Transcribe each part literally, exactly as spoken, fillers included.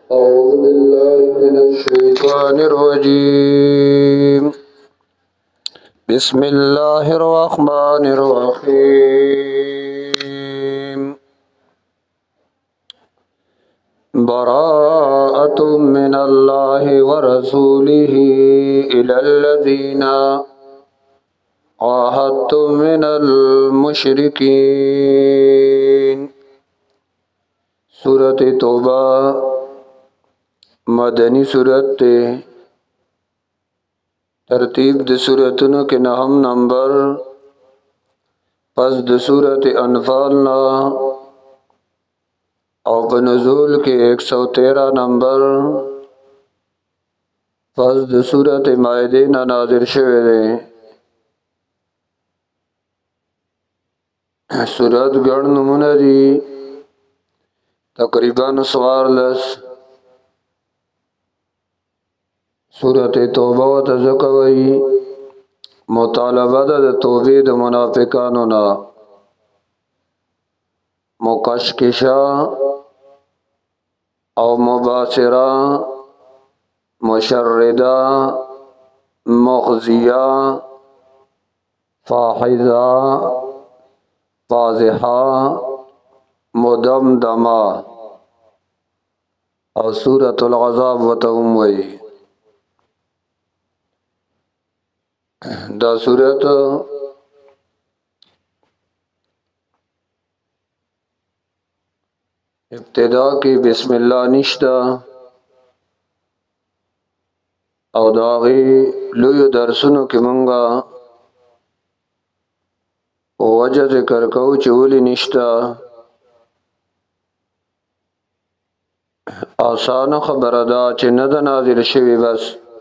أعوذ بالله من الشيطان الرجيم. بسم الله الرحمن الرحيم. براءة من الله ورسوله إلى الذين عاهدتم من المشركين. سورة توبہ مدنی سورت تے ترتیب د سورتونو کې نهم نمبر پس د سورت انفال نا او په نزول کې ایک سو تیرہ نمبر پس د سورت مائده نا نازل شوه دی. سورت ګڼ نمونه دي تقریبا سوارلس. سورت توبه و تزکوی مطالبه ده د توبې د منافقانو نا، مکشکشا او مباصرا، مشردا، مخزیا، فاحزا، فاضحا، مدمدما او سورت العذاب و تغموی. دا سورت ابتدا کی بسم اللہ نشتا او داغی لوی درسونو کی منگا وجہ ذکر کو چولی نشتا. آسان خبر دا چه ند نازل شوی بس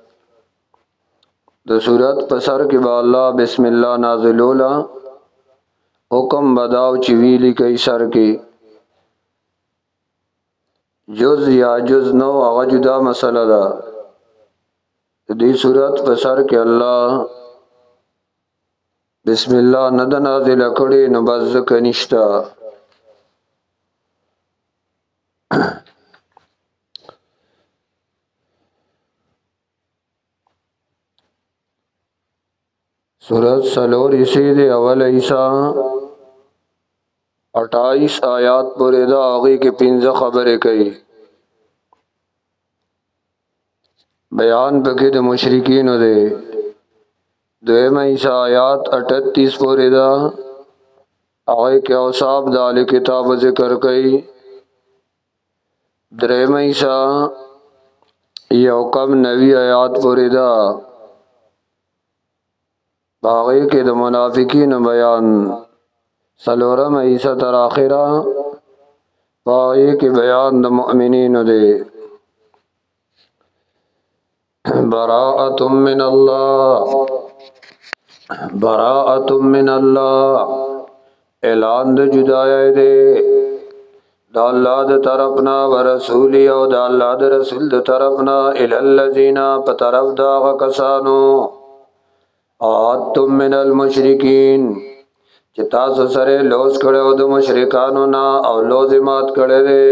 د صورت پسر کې با الله بسم الله نازلولا حکم بداو چې ویلی کوي سر کې جز یا جز نو هغه جدا مسله ده. دې صورت پسر کې الله بسم الله ند نازل کړي نو بس ځکه نشتا. سورت سلور اسی دے اول عیسیٰ اٹھائیس آیات پورے دا آگئی کے پنزہ خبریں کئی. بیان بکی دا مشرکین دے. دویم عیسیٰ آیات اٹھتیس پورے دا آگئی کے اوصاف دال کتاب ذکر کئی. دریم عیسیٰ یو کم نوی آیات پورے دا باغی کے د منافقین بیان. سلورم عیسیٰ تر آخرہ باغی کے بیان د مؤمنین دے. براءۃ من اللہ، براءۃ من اللہ اعلان د جدائی دے دا اللہ د طرفنا ورسولی او دا اللہ د رسول د طرفنا الی الذین پطرف دا غکسانو آتم من المشرکین چې تاسو سره لوز کړو د مشرکانو نا او لوزمات کړي دي.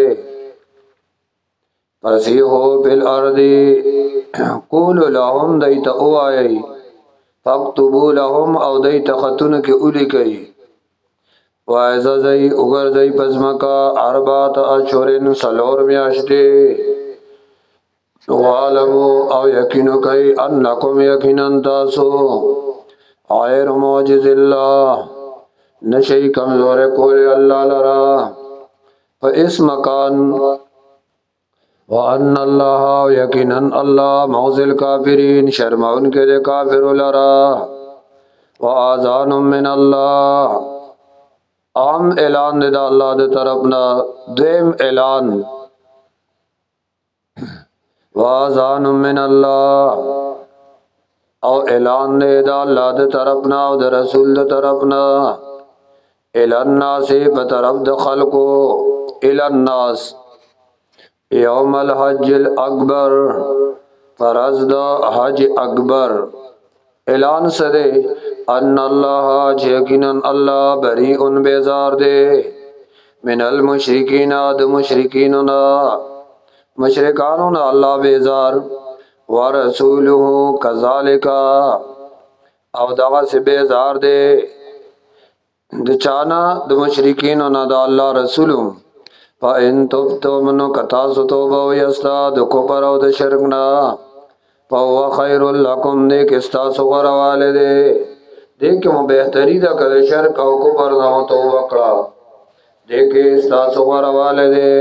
فسیحو بالارض قول لهم دیت اوای فاکتبو لهم او دیت خطون کی اولی کئی وعززی اگرزی پزمکا اربات اشورن سلور میاشتی وعلمو او یقینو کئی انکم یقینن تاسو غیر معجز اللہ نشی کمزور کول اللہ لرا فا اس مکان وان اللہ یقینن اللہ موزل کافرین شرمون کے دے کافر لرا وآذان من اللہ عام اعلان دے دا اللہ دے طرفنا. دویم اعلان وآذان من اللہ او اعلان دے دا اللہ دے طرفنا او دے رسول دے طرفنا الالناس بطرف دے خلقو الالناس یوم الحج الاکبر فرض دا حج اکبر. اعلان سدے ان اللہ یقیناً اللہ بریء بیزار دے من المشرکین د مشرکیننا مشرکانو نه الله بیزار ورسوله کذالک او دغه سی بیزار دی د چانا د مشرکینو نه د الله رسولو فإن تبتم نو کتا سو توبه ویستا د کفر او د شرک نه فهو خیر لکم نیک استاسو غرواله دی دیکھ مو بہتری دا کده شرک او کفر نه توبه کړه دیکھ استاسو غرواله دی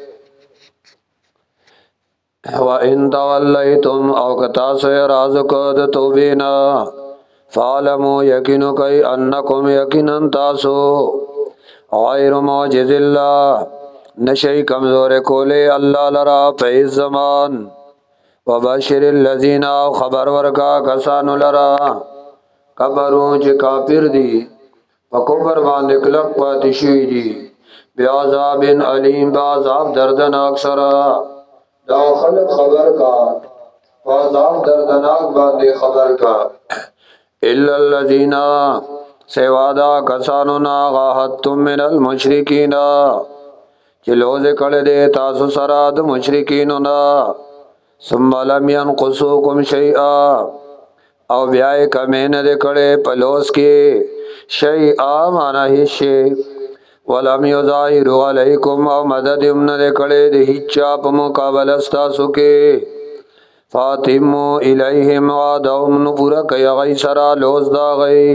وَإِن تَوَلَّيْتُمْ او کتا سو راز کو د توبینا فعلموا یقینو کئی انکم یقینن تاسو غیر معجز اللہ نشی کمزور کولے اللہ لرا فیض زمان وبشر الذین خبر ورکا کسانو لرا کبرو چه کافر دی فکبر باندې کلک پاتی شوی دی بیعذاب علیم بعذاب دردناک سرا دا خلق خبر کا بعذاب دردناک باندې خبر کا الا الذین سیوادا کسانونا غاحتم من المشرکین چلوز کڑ دے تاسو سراد مشرکینونا ثم لم ينقصوکم شیئا او بیائے کمین دے کڑے پلوس کی شیئا مانا ہشے ولم یظاہروا علیکم او مدد امن دے کڑے دے ہچا پا مقابل استاسو کے فاتمو الیہم وعدہم نپورا کئی غی سرا لوز دا غی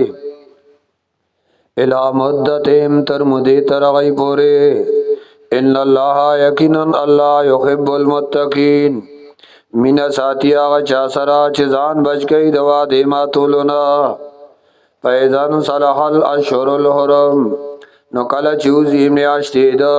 الہ مدتہم ترمدی تر غی پورے ان اللہ یقیناً اللہ یحب المتقین من ساتی آغا چا سرا چیزان بچ گئی دوا دیما طولنا فیضان صلح الاشور الحرم نو کلا چوزی میاشتی دا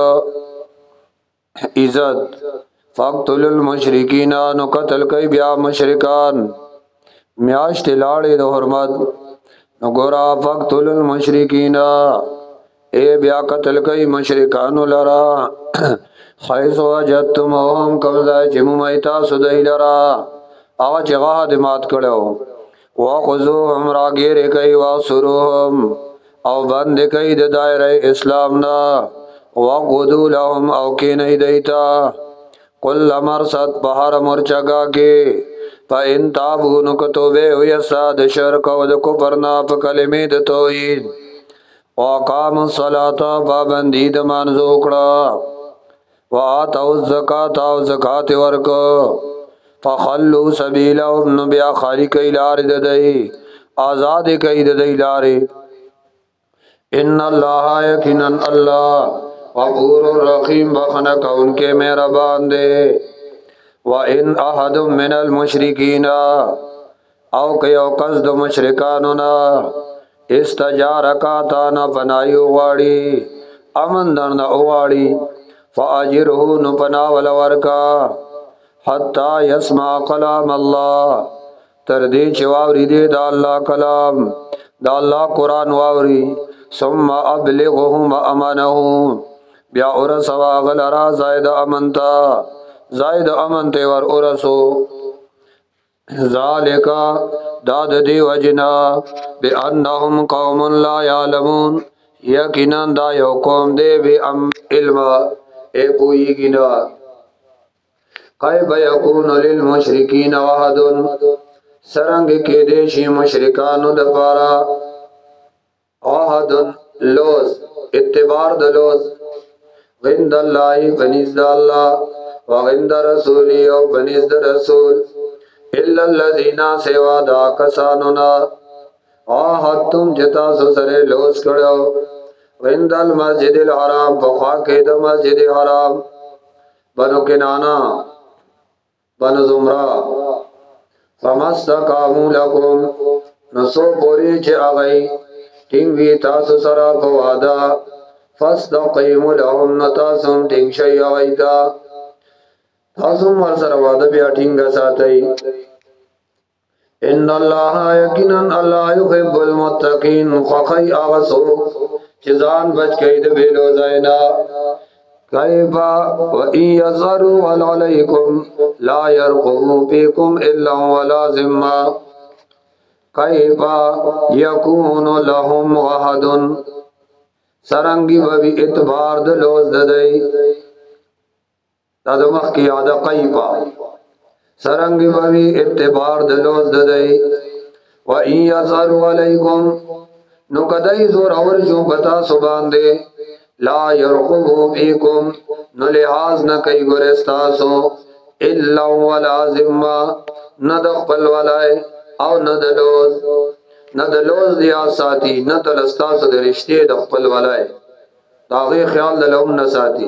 عزت فقتل المشرکین نو قتل کئی بیا مشرکان میاشت لاڑی دو حرمت نو گورا فقتل المشرکین اے بیا قتل کئی مشرکانو لرا خیص وجدتمهم کمزای چی ممیتا سدئی لرا آغا چی غاہ دمات کڑو وخذوهم راگیر کئی واسروهم او بند کئی د دائر اسلامنا وقودو لهم او کینی دیتا کل مرصد پہر مرچگا کے فا ان تابو نکتوبے ویسا د شرک و د کفرنا پا کلمی د توحید وقام الصلاة پابندی د منزوکڑا وآتو الزکاة و زکاة ورکو فخلو سبیلهم نبیا خالی کئی لار ددئی آزاد کئی ددئی لاری ان اللہ یقیناً اللہ غفور الرحیم بخنک ان کے مہربان دے وَإِنْ أَحَدٌ مِّنَ الْمُشْرِكِينَ او کیو قصد مشرکانونا استجارکا تانا پنایو غاڑی امن درنا اغاڑی فاجرہو نپنا ولورکا حتی یسمع کلام اللہ تردی چواوری دے دا اللہ کلام دا اللہ قرآن واوری ثم ابلغهم امنهم بیا ارسوا غلرا زائد امنتا زائد امنتے ور ارسو ذالکا داد دی وجنا بی انہم قوم لا یعلمون یقیناً دا یو قوم دے بی ام علم اے پوئی گنا قیب یکون للمشرکین وحدن سرنگ کے دیشی مشرکانو دپارا وحدن لوز اتبار دلوز غند اللہ بنیز دا اللہ وغند رسولی او بنیز دا رسول الا الذین سوا دا کسانونا آہدتم جتا سسرے لوز کڑو غند المسجد الحرام بخواقی دا مسجد حرام بنو کنانا بنو زمرہ فمستقامو لکم نسو پوری چے آگئی تنگوی تاسو سرا پوادا فاستقیمو لهم نتاسم تنگ شئی آگئیتا تاسم ورسر وادا بیا تنگا ساتئی ان اللہ یقیناً اللہ یحب المتقین خخی آغسو چیزان بچ کئی دبیلو زائنا کیفا وَإِن يَظْهَرُوا عَلَيْكُمْ لَا يَرْقُبُوا فِيكُمْ إِلَّا وَلَا ذِمَّةً کیفا یکون لهم وحد سرنگی ببی اتبار دلوز ددئی دا د مخ کی یاد قیفا سرنگ بوی اتبار دلوز ددئی و این یظهروا علیکم نو کدی زور اور جو بتا سبان دے لا یرقبو فیکم نو لحاظ نہ کئی گرستاسو الا ولا ذمہ نہ دخل ولای او نہ دلوز نہ دلوز دیا ساتھی نہ تلستاسو د رشتے دخل ولای داغی خیال دلوم نہ ساتھی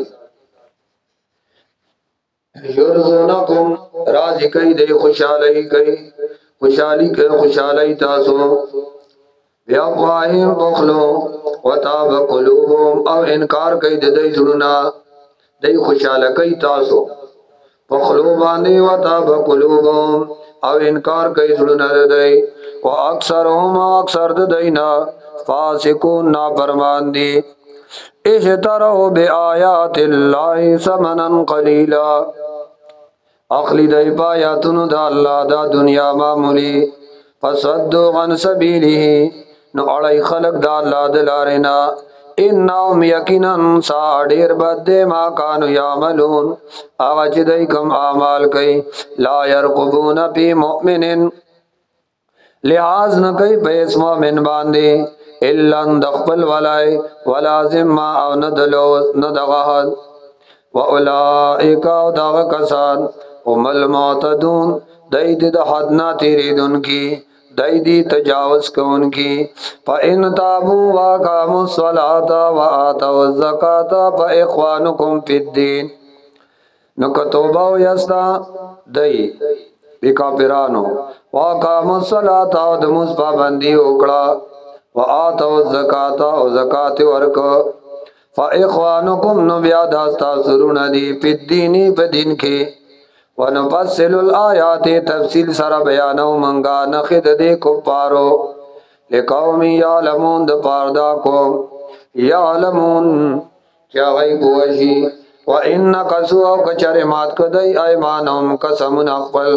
یرزونکم راضی کئی دے خوشحالی کئی خوشحالی کئی خوشحالی تاسو بیافواہم بخلو وطاب قلوبهم او انکار کئی دے دی زرنا دی خوشحالی کئی تاسو بخلو باندی وطاب قلوبهم او انکار کئی زرنا دی و اکثرهم اکثر دینا فاسقون نا فرمان دی اشتروا بی آیات اللہ ثمنا قلیلا اخلی دی پایاتونو دا اللہ دا دنیا معمولی فصدو عن سبیلی نو اڑای خلق دا اللہ دلارنا انہم یقیناً سا دیر بد دے ما کانو یعملون آغا چی دی کم آمال کئی لا یرقبون پی مؤمنن لحاظ نکی پیس مومن باندے الا دخپل ولای ولا ذمہ او ندلوز ندغہد و اولائک او داغ کسان ام المعتدون دید دا حدنا تیریدن کی دیدی تجاوز کون کی فا ان تابو واقاموا الصلاة و آتوا الزکاة فا اخوانکم فی الدین نکتوباو یستا دی بکا پیرانو واقاموا الصلاة و دموز پابندی اکڑا و آتوا الزکاة و زکاة ورک فا اخوانکم نبیا داستا سرون دی پی الدینی پی دین کی ونفصل الآیات تفصیل سر بیانو منگا نخد دے کفارو لقومی یعلمون دا پاردا کو یعلمون کیا غیب وشی و ان قصو او کچر مات کدی ایمانم قسمون اقبل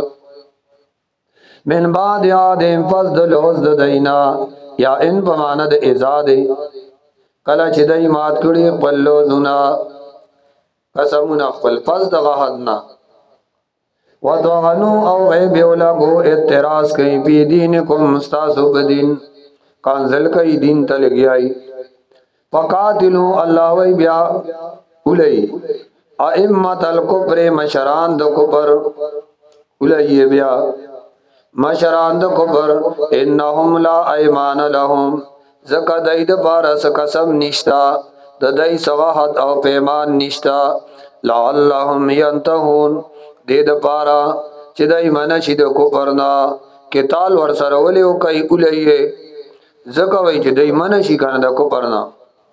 من بعد یادم فضل حزد دینا یا ان پماند ازاد کلا چی دی مات کڑی اقبل لوزنا قسمون اقبل فضل غحدنا وَدْوَغَنُوا او غیب اولگو اتراز کئی پی دینکم مستاسو بدین کانزل کئی دین تلگیائی فقاتلو اللہ وی بیا اولی ائمت الکفر مشران دو کفر اولی بیا مشران دو کفر انہم لا ایمان لهم زکا دید بارس قسم نشتا ددائی سواحت او پیمان نشتا لعلهم ینتہون دید پارا چی دای منشی دا کفرنا کتال ورسر ولیو کئی اولیے زکوی چی دای منشی کن دا کفرنا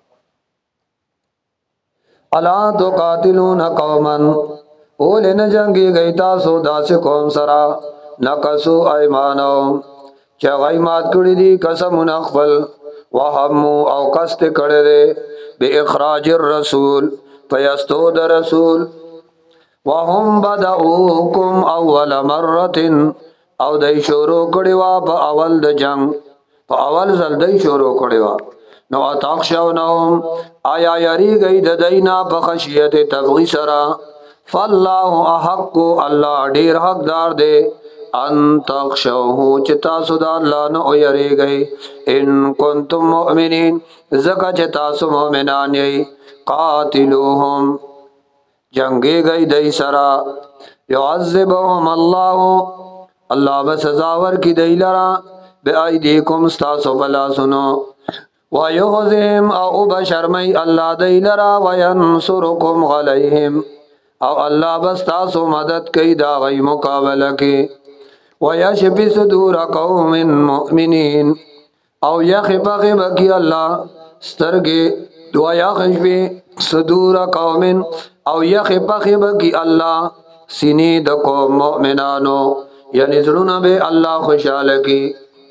الا تو قاتلون قوما اولی نجنگی گئی تاسو داس قوم سرا نقصو ایمانو چا غیمات کڑی دی قسم نخفل وحمو او قست کڑی دی بی اخراج الرسول فیستو دا رسول وهم بدعوکم اول مرت او دای شروع کړي وا په اول د جنگ په اول ځل دای شروع کړي وا نو اتخشونهم آیا یری گئی د دینا په خشیت تبغی سرا فالله احق الله ډیر حقدار دی ان تخشوه چتا سودا الله نو یری گئی ان کنتم مؤمنین زکه چتا سو مؤمنان یی قاتلوهم جنگی گئی دی سرا یعذبهم اللہ اللہ بس سزاور کی دی لرا بی ایدیکم استاسو بلا سنو ویحزیم او بشرمی اللہ دی لرا وینصرکم غلیہم او اللہ بس تاسو مدد کی دا غی مقابلہ کی ویشفی صدور قوم مؤمنین او یخب غب کی اللہ سترگی ویخشفی صدور قوم او یخی پخی بکی اللہ سینی دکو مؤمنانو یعنی ضرون بے اللہ خوشحال کی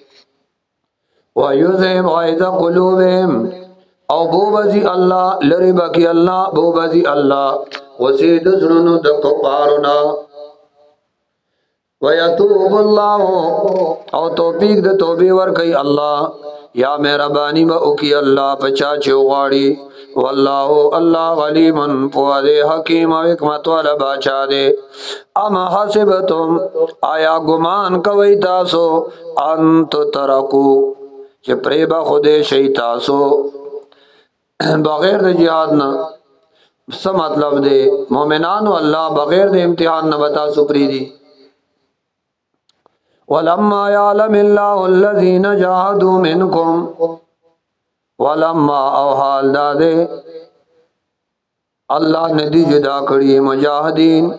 ویوزیم غیظ قلوبهم او بو بزی اللہ لری بکی اللہ بو بزی اللہ وسید ضرون دکو پارونا ویتوب اللہ او توفیق د توبی ورکی اللہ یا مہربانی با اکی اللہ پچا چو غاڑی والله الله علیم پوه دے حکیم و حکمت والا بادشاہ دے ام حسبتم آیا گمان کوي تاسو انت ترکو چې پریبا خوده شي تاسو بغیر د جهاد نه څه مطلب دی مؤمنانو الله بغیر د امتحان نه بتا سو پری دي ولما يعلم الله الذين جاهدوا منكم ولما او حال داده الله ندی جدا کړی مجاهدین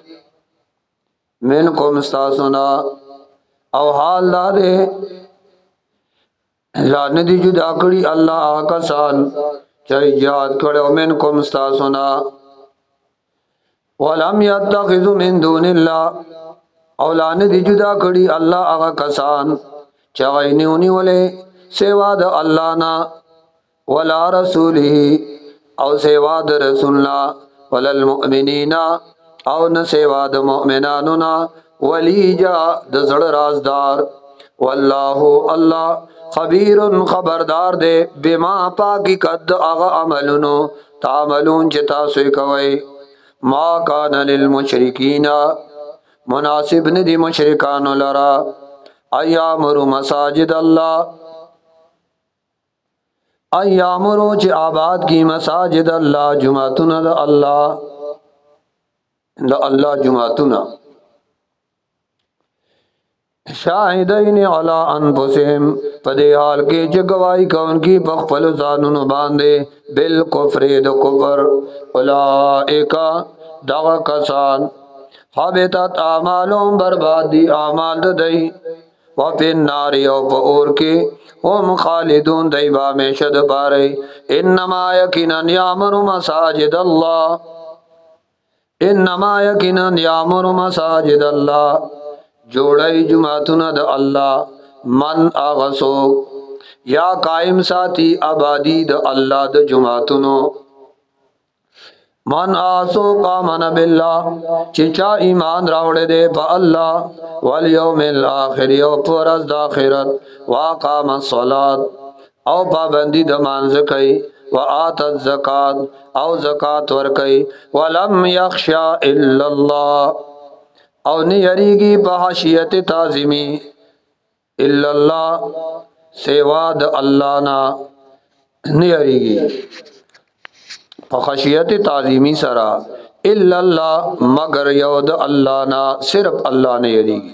منکم استاسنا او حال داده لا ندی جدا کړی الله کسان چې جهاد کړو منکم استاسنا ولم يتخذوا من دون الله اولان دی جدا کړي الله هغه کسان چې غینونی ولې سوا د الله نا ولا رسوله او سوا د رسول الله ولا المؤمنین او نه سوا د مؤمنانو نا ولیجا د زړه رازدار والله الله خبیر خبردار دے بما پاکی قد هغه عملونو تعملون چې تاسو کوي ما کان للمشرکین مناسب ندی مشرکانو لرا ایامرو مساجد اللہ ایامرو چی آباد کی مساجد اللہ جمعتنا دا اللہ دا اللہ جمعتنا شاہدین علی انفسهم پدے حال کے جگوائی کون کی بخفل زانونو باندے بالکفر دا کفر اولائکا دغا کسان حبتت اعمالهم برباد دی اعمال دی وفی النار او فور کی هم خالدون دی بامیشد باری انما یقینا یامر مساجد اللہ انما یقینا یامر مساجد اللہ جوڑی جماعتنا دا اللہ من آغسو یا قائم ساتی آبادی دا اللہ دا جماعتنو من آسو قامن باللہ چچا ایمان راوڑے دے پا اللہ والیوم الاخری او پورز دا آخرت واقام الصلاة او پابندی دا منزکی و آت الزکاة او زکاة ورکی ولم یخشا الا اللہ او نیریگی پا حشیت تعظیمی الا اللہ سیواد اللہ نا نیریگی فخشیت تعظیمی سرا الا اللہ مگر یود اللہ نا صرف اللہ نے یریگی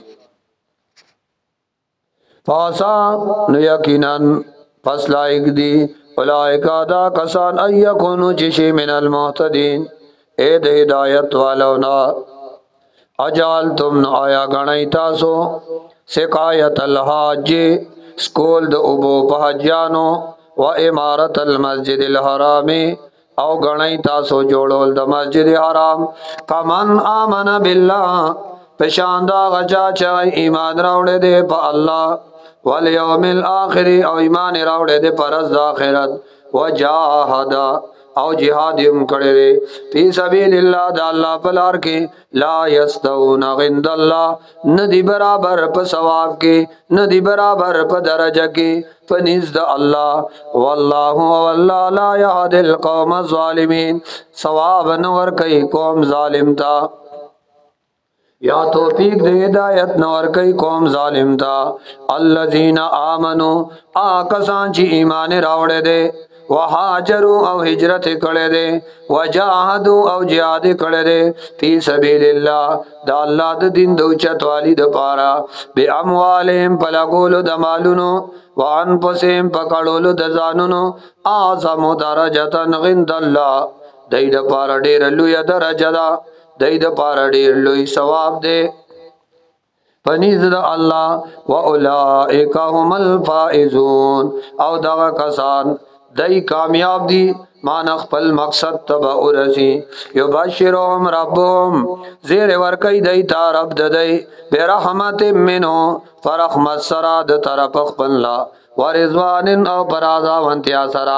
فاسا نیقیناً پس لائق دی اولائکا دا کسان ایکونو چشی من المحتدین اید ہدایت والونا اجالتم آیا گنائی تاسو سقایت الحاج سکول دا ابو پہجانو و امارت المسجد الحرامی او گنائی تاسو جوڑول دا مسجد حرام کمن آمن باللہ پشاندہ غچا چاہی ایمان راوڑے دے پا اللہ والیوم الاخری او ایمان راوڑے دے پرز دا آخرت و جاہدہ او جہادیم کڑے دے فی سبیل اللہ دا اللہ پلار کے لا یستون غند اللہ ندی برابر پا ثواب کے ندی برابر پا درجہ کے پنیز دا اللہ واللہ واللہ لا یہد القوم الظالمین ثواب نور کئی قوم ظالم تا یا توفیق دے ہدایت نور کئی قوم ظالم تا الذین آمنو آکسان چی ایمان راوڑے دے وحاجرو او ہجرت کڑے دے وجاہدو او جہاد کڑے دے فی سبیل اللہ دا اللہ دا دین دوچت والی دا پارا بے اموالیم پلگولو دا مالونو وانفسیم پکڑولو دا زانونو آزمو درجتا غند اللہ دی دا پارا دیر لوی درجہ دا دی دا پارا دیر لوی ثواب دے پنیز دا اللہ و اولائکا هم الفائزون او دا کسان دای کامیاب دی مان خپل مقصد تبا ورسی یبشرهم ربهم زیر ورکی دی تا رب ددی برحمت منو فرحمت سرا د طرف خپل لا ورضوان او پرازا ونتیا سرا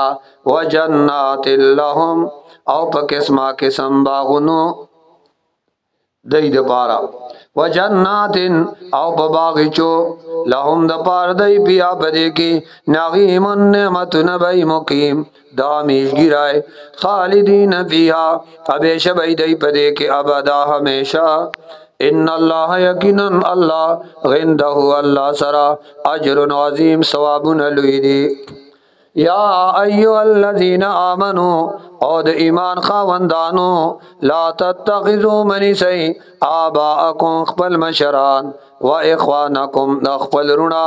وجنات لهم او په قسمه قسم باغونو دای د پارا وجنات او بباغچو لهم د پار دای بیا بده کی نعیم نعمت نبی مقیم دامیش گرائے خالدین فیها ہمیشہ بی دای پدے کی ابدا ہمیشہ ان اللہ یقینا اللہ غندہ اللہ سرا اجر عظیم ثواب لوی دی یا ایها الذین آمنوا او د ایمان خاوندانو لا تتخذوا منسی آباءکم خپل مشران و اخوانکم خپل رنا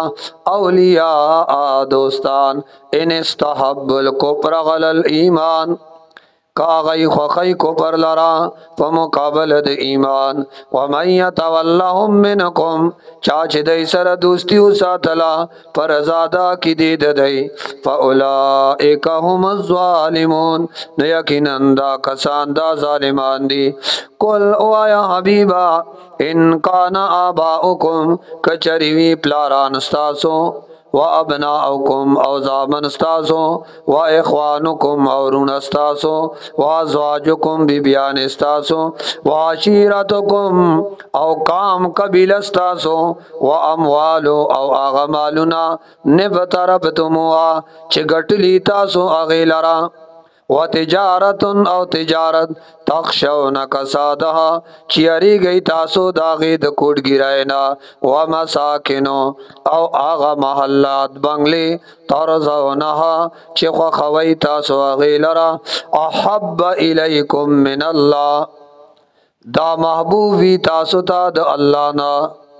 اولیاء دوستان ان استحب الکفر غل الایمان کاغی خوخی کفر لرا فمقابل د ایمان ومن یتولهم منکم چاچ دی سر دوستیو ساتلا پر ازادا کی دید دی فاولائک هم الظالمون نیکنن دا کسان دا ظالمان دی قل او آیا حبیبا ان کان آباؤکم کچریوی پلاران استاسو و ابناؤکم او زامن استاسو و اخوانکم او رون استاسو و ازواجکم بی بیان استاسو و عشیرتکم او کام قبیل استاسو و اموالو او آغمالنا نفتربتموا چه گٹلی تاسو اغیلرا و تجارت او تجارت تخشون کسادها چیاری گئی تاسو داغی د کوٹ گرائنا و مساکنو او آغا محلات بنگلی ترزونها چی خوخوی تاسو اغیلرا احب الیکم من اللہ دا محبوبی تاسو تا د اللہ نا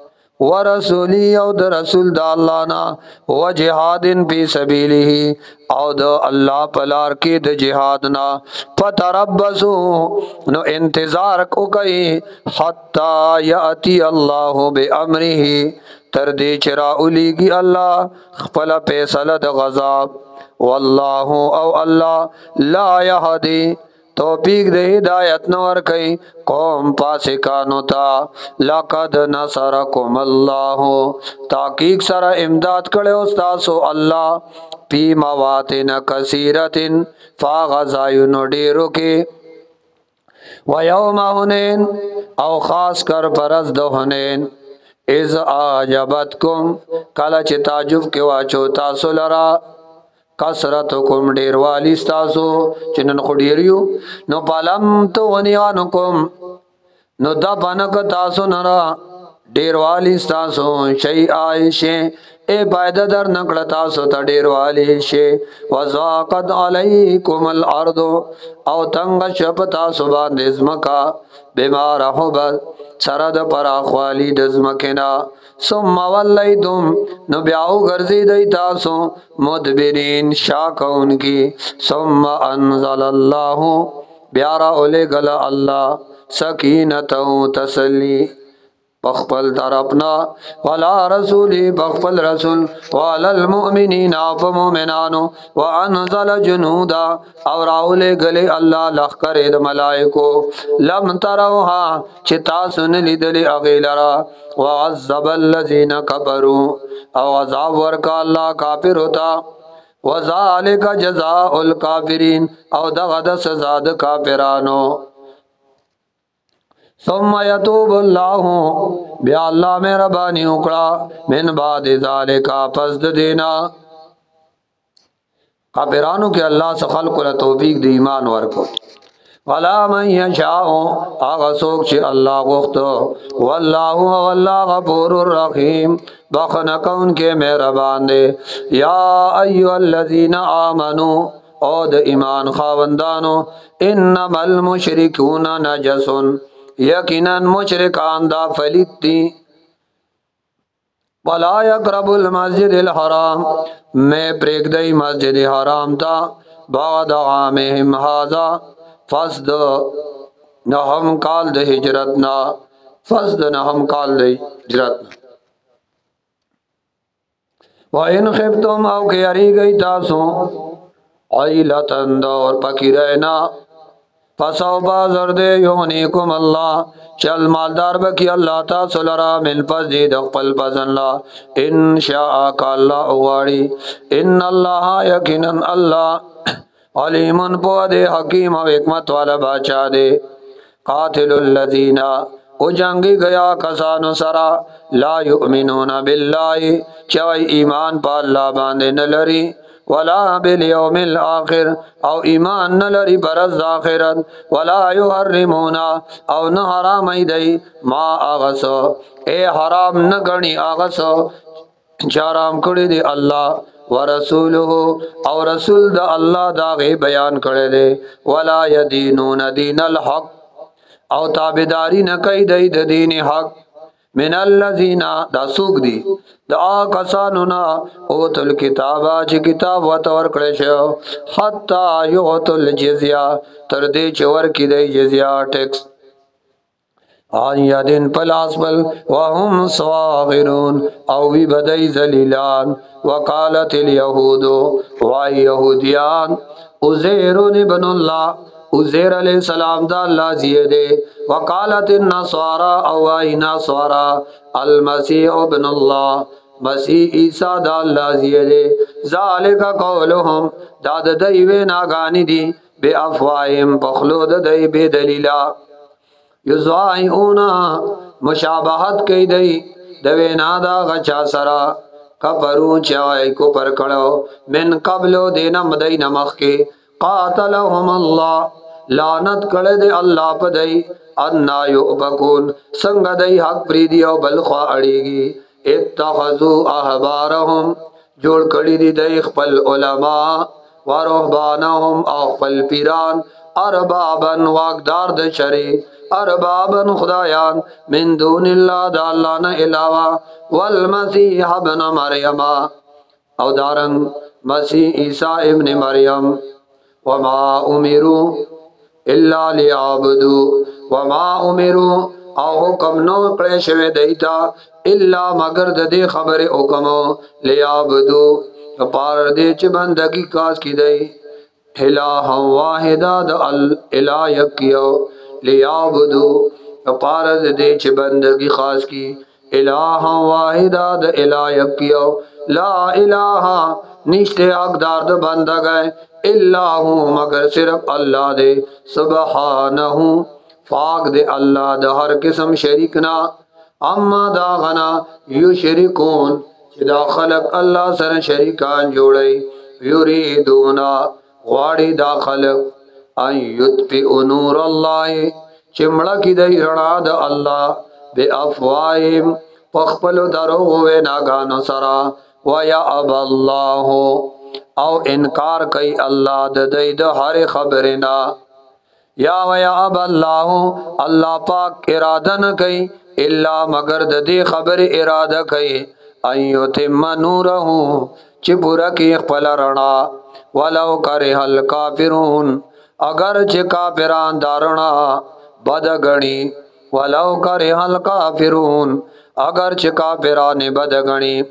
ورسولی او د رسول د الله نا و جهاد فی سبیله او د الله پلار کې د جهاد نا فتربصوا نو انتظار کو کوي حتا یاتی الله بامره تر دې چرا اولیږي الله خپل فیصله د غضب والله او الله لا یهدی توفیق د ہدایت نور کئی قوم پاسکانو تا لقد نصرکم اللہ تحقیق سر امداد کڑے استاسو اللہ پی مواتن کثیرتن فاغذائنو ڈیرو کے ویوم حنین او خاص کر پرز دو حنین از آجبتکم کلا چی تعجب کے واچو تاسو لرا کسرتکم ډیر والی ستاسو چنن خو ډیریو نو پالم تو غنیانکم نو دا بانک تاسو نرا ډیر والی ستاسو شی عائشه اے پایده در نکړه تاسو ته ډیر والی شی وزاقد علیکم الارض او تنگ شپ تاسو باندې زمکا بیمار حبت سرد پر اخوالی دزمکنا ثم ولیتم نو بیاو گرزی دی تاسو مدبرین شاکون کی ثم انزل اللہ بیارا اولے گل اللہ سکینتو تسلی بخپل طرفنا ولا رسولی بخپل رسول والا المؤمنین آپ مومنانو وانزل جنودا اور راولے گلے اللہ لخکر د ملائکو لم تروها چتا سن لیدلی اغیلرا وعذب الذین کفروا او عذاب ورکا اللہ کافر ہوتا وذالک جزاء الکافرین او دغد سزا د کافرانو ثم یتوب اللہ بیا اللہ مہربانی اکڑا من بعد ذالکا پس دینا کافرانو کے اللہ سے خلق ل توفیق دی ایمان ورکو ولا من یشاء آغا سوک چی اللہ غختو واللہ واللہ غفور الرحیم بخنکون کے مہربان دے یا ایو الذین آمنو او د ایمان خاوندانو انما المشرکون نجسن یقیناً مشرکان دا فلیت دی ولا یقرب المسجد الحرام میں پریک دی مسجد حرام تا بعد عامہم حاضا فسد نہم کال د ہجرتنا فسد نہم کال د ہجرتنا وَإِنْ خِفْتُمْ او کہ اری گئی تاسو عیلتن دور پکی رہنا فسو بازر دے یونیکم اللہ چل مالدار بکی اللہ تاسو لرا من فزید اقبل پزن لا انشاء کا اللہ اغاڑی ان اللہ یقیناً اللہ علیمن پو دے حکیم و حکمت والا باچا دے قاتل الذین او جنگی گیا کسانو سرا لا یؤمنون بالله چوی ایمان پا اللہ باندے نلری ولا بالیوم الاخر او ایمان نلری برز آخرت ولا یحرمون او نہ حرام ایدئی ما آغسو اے حرام نگنی آغسو چارام کړی دی الله ورسوله او رسول د الله دا غي بیان کړی دی ولا یدینون دین الحق او تابعداری نه کوي د دین حق من الذین دا سوق دی دا کسانو نا او تل کتابا چې کتاب وتور کړی شو حتا یغتل جزیه تر دې چې ور کې دی جزیه ټیکس آن یادن پلاس بل وهم صاغرون او وی بدای ذلیلان وقالت الیهود و یهودیان عزیر ابن الله عزیر علیہ السلام دا اللہ زیدے وقالت النصارى او ای نصارى المسیح ابن الله مسیح عیسیٰ دا اللہ زیدے ذالک قولهم دا دایوے ناگانی دی بے افواہم بخلود دای بے دلیلہ یزائعونا مشابہت کئی دی دوینا دا غچا سرا کفرو چائی کو پر کڑو من قبلو دینا مدین مخ کے قاتلهم اللہ لعنت کڑے دے اللہ پا دی انا یؤبکون سنگ دی حق پریدیو بلخوا اڑیگی اتخذو احبارهم جوڑ کڑی دی دی خپل علماء ورہبانهم او خپل پیران اربابن واقدار د شری اربابن خدایان من دون اللہ دا اللہ نا علاوہ والمسیح ابن مریم او دارنگ مسیح عیسیٰ ابن مریم وما امرو الا لیعبدو وما امرو او حکم نو کڑے شوے دیتا الا مگر دے خبر حکمو لیعبدو پار دے چ بندگی کاس کی دی الہ واحدہ دا الہ یکیو لیعبدو پارد دے چھ بندگی خاص کی الہ واحدہ دا الہ یکیو لا الہ نشتے اقدار دا بندہ گئے اللہ مگر صرف اللہ دے سبحانہو پاک دے اللہ دا ہر قسم شریکنا اما دا غنا یشرکون چھ دا خلق اللہ سر شریکان جوڑے یریدونا غاڑی دا خلق ان یطفئ نور اللہ چمڑا کی دی رنا دا اللہ بے افواہم پخپلو درو ہوئے ناگانو سرا ویا اب اللہ او انکار کئی اللہ دا دی دا ہر خبرنا یا ویا اب اللہ اللہ پاک ارادہ نہ کئی اللہ مگر دا دی خبر ارادہ کئی ان یتم نورہو چی پورا کی خپل رنا ولو کرہ الکافرون اگر چھ کافران دارنا بدگنی ولو کرہ الکافرون اگر چھ کافران بدگنی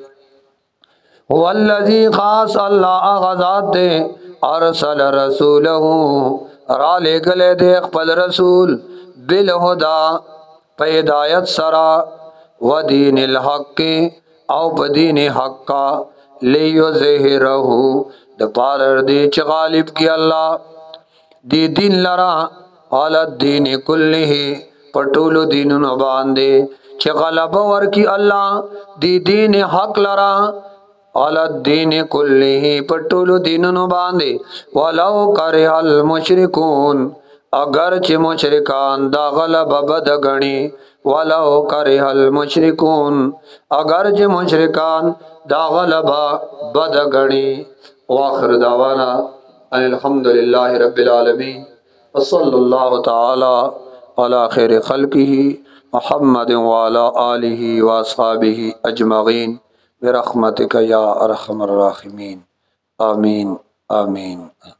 والذی خاص اللہ آغازات دے ارسل رسولہو را لے گلے دے اقبل رسول بالہدا پیدایت سرا و دین الحق او بدین حقا لیظہرہو دپارر دے چھ غالب کی اللہ دی دین لرا حالت دین کلی پٹولو دینو باندے چھ غلب ورکی اللہ دی دین حق لرا حالت دین کلی پٹولو دینو باندے ولو کرہ المشرکون اگر چھ مشرکان دا غلب بدگنی ولو کرہ المشرکون اگر چھ مشرکان دا غلب بدگنی واخر دعوانا ان الحمدللہ رب العالمین وصلی اللہ تعالی علی خیر خلقہ محمد وعلی آلہ واصحابہ اجمعین برحمتک یا ارحم الراحمین آمین آمین